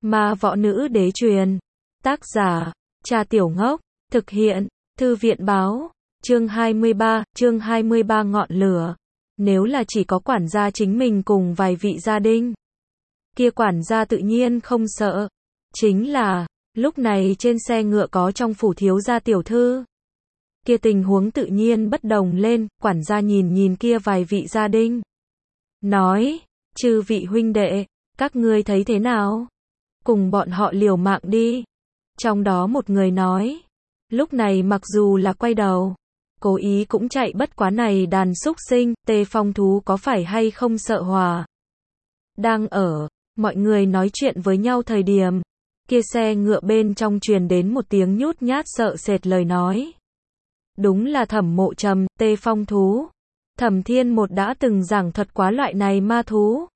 Ma võ nữ đế truyền. Tác giả, Trà Tiểu Ngốc. Thực hiện, Thư viện báo. Chương 23 ngọn lửa. Nếu là chỉ có quản gia chính mình cùng vài vị gia đình, kia quản gia tự nhiên không sợ. Chính là, lúc này trên xe ngựa có trong phủ thiếu gia tiểu thư, kia tình huống tự nhiên bất đồng lên. Quản gia nhìn kia vài vị gia đình, nói, chư vị huynh đệ, các ngươi thấy thế nào? Cùng bọn họ liều mạng đi. Trong đó một người nói, lúc này mặc dù là quay đầu, cố ý cũng chạy, bất quá này đàn súc sinh, Tê Phong thú có phải hay không sợ hỏa? Đang ở, mọi người nói chuyện với nhau thời điểm, kia xe ngựa bên trong truyền đến một tiếng nhút nhát sợ sệt lời nói. Đúng là Thẩm Mộ Trầm, Tê Phong thú. Thẩm Thiên Một đã từng giảng thuật quá loại này ma thú.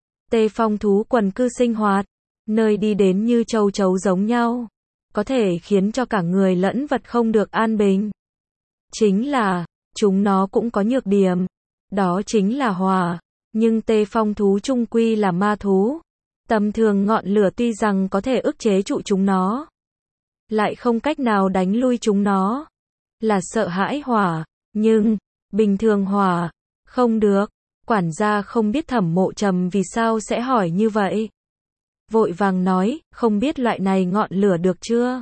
Tê Phong thú quần cư sinh hoạt, nơi đi đến như châu chấu giống nhau, có thể khiến cho cả người lẫn vật không được an bình. Chính là, chúng nó cũng có nhược điểm, đó chính là hỏa, nhưng Tê Phong thú chung quy là ma thú. Tầm thường ngọn lửa tuy rằng có thể ức chế trụ chúng nó, lại không cách nào đánh lui chúng nó. Là sợ hãi hỏa, nhưng, bình thường hỏa, không được. Quản gia không biết Thẩm Mộ Trầm vì sao sẽ hỏi như vậy. Vội vàng nói, không biết loại này ngọn lửa được chưa?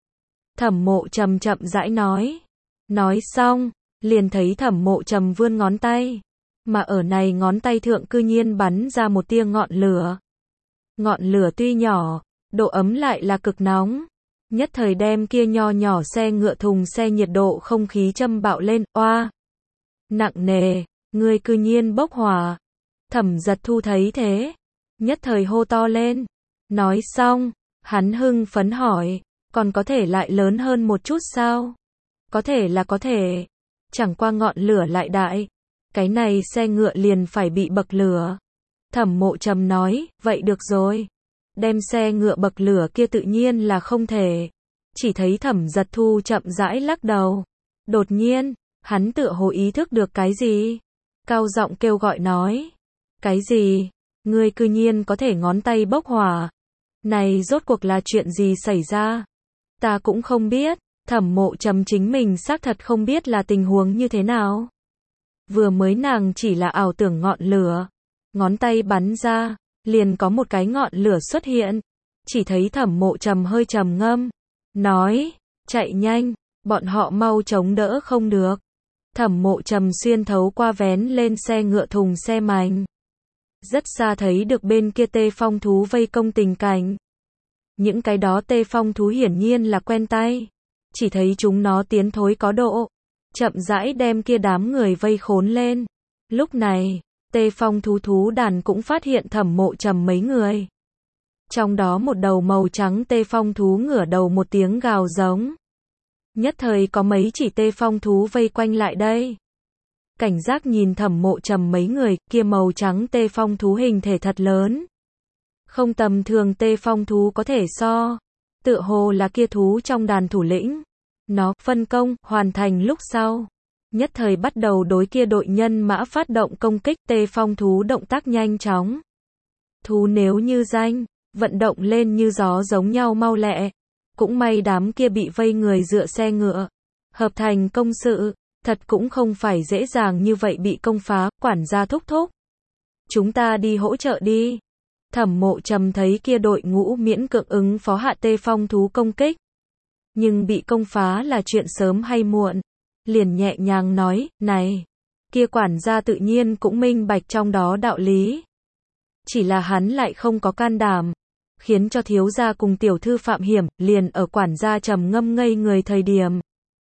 Thẩm Mộ Trầm chậm rãi nói. Nói xong, liền thấy Thẩm Mộ Trầm vươn ngón tay, mà ở này ngón tay thượng cư nhiên bắn ra một tia ngọn lửa. Ngọn lửa tuy nhỏ, độ ấm lại là cực nóng, nhất thời đem kia nho nhỏ xe ngựa thùng xe nhiệt độ không khí châm bạo lên. Oa! Nặng nề, ngươi cư nhiên bốc hỏa. Thẩm Giật Thu thấy thế, nhất thời hô to lên. Nói xong, hắn hưng phấn hỏi, còn có thể lại lớn hơn một chút sao? Có thể là có thể, chẳng qua ngọn lửa lại đại, cái này xe ngựa liền phải bị bậc lửa. Thẩm Mộ Trầm nói, vậy được rồi, đem xe ngựa bậc lửa kia tự nhiên là không thể. Chỉ thấy Thẩm Giật Thu chậm rãi lắc đầu. Đột nhiên, hắn tựa hồ ý thức được cái gì, cao giọng kêu gọi nói, cái gì? Ngươi cư nhiên có thể ngón tay bốc hỏa? Này rốt cuộc là chuyện gì xảy ra? Ta cũng không biết. Thẩm Mộ Trầm chính mình xác thật không biết là tình huống như thế nào. Vừa mới nàng chỉ là ảo tưởng ngọn lửa, ngón tay bắn ra, liền có một cái ngọn lửa xuất hiện. Chỉ thấy Thẩm Mộ Trầm hơi trầm ngâm, nói, chạy nhanh, bọn họ mau chống đỡ không được. Thẩm Mộ Trầm xuyên thấu qua vén lên xe ngựa thùng xe mảnh, rất xa thấy được bên kia Tê Phong thú vây công tình cảnh. Những cái đó Tê Phong thú hiển nhiên là quen tay, chỉ thấy chúng nó tiến thối có độ, chậm rãi đem kia đám người vây khốn lên. Lúc này, Tê Phong thú đàn cũng phát hiện Thẩm Mộ Trầm mấy người. Trong đó một đầu màu trắng Tê Phong thú ngửa đầu một tiếng gào giống. Nhất thời có mấy chỉ Tê Phong thú vây quanh lại đây. Cảnh giác nhìn Thẩm Mộ Trầm mấy người, kia màu trắng Tê Phong thú hình thể thật lớn. Không tầm thường Tê Phong thú có thể so. Tựa hồ là kia thú trong đàn thủ lĩnh. Nó phân công, hoàn thành lúc sau, nhất thời bắt đầu đối kia đội nhân mã phát động công kích. Tê Phong thú động tác nhanh chóng. Thú nếu như danh, vận động lên như gió giống nhau mau lẹ. Cũng may đám kia bị vây người dựa xe ngựa, hợp thành công sự, thật cũng không phải dễ dàng như vậy bị công phá. Quản gia thúc thúc, chúng ta đi hỗ trợ đi. Thẩm Mộ Trầm thấy kia đội ngũ miễn cưỡng ứng phó hạ Tê Phong thú công kích, nhưng bị công phá là chuyện sớm hay muộn, liền nhẹ nhàng nói, này, kia quản gia tự nhiên cũng minh bạch trong đó đạo lý. Chỉ là hắn lại không có can đảm, khiến cho thiếu gia cùng tiểu thư phạm hiểm. Liền ở quản gia trầm ngâm ngây người thời điểm,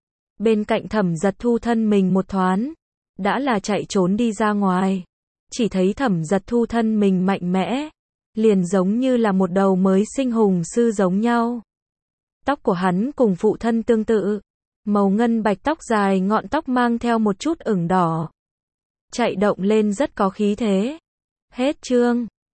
bên cạnh Thẩm Giật Thu thân mình một thoáng, đã là chạy trốn đi ra ngoài. Chỉ thấy Thẩm Giật Thu thân mình mạnh mẽ, liền giống như là một đầu mới sinh hùng sư giống nhau. Tóc của hắn cùng phụ thân tương tự, màu ngân bạch tóc dài, ngọn tóc mang theo một chút ửng đỏ, chạy động lên rất có khí thế. Hết chương.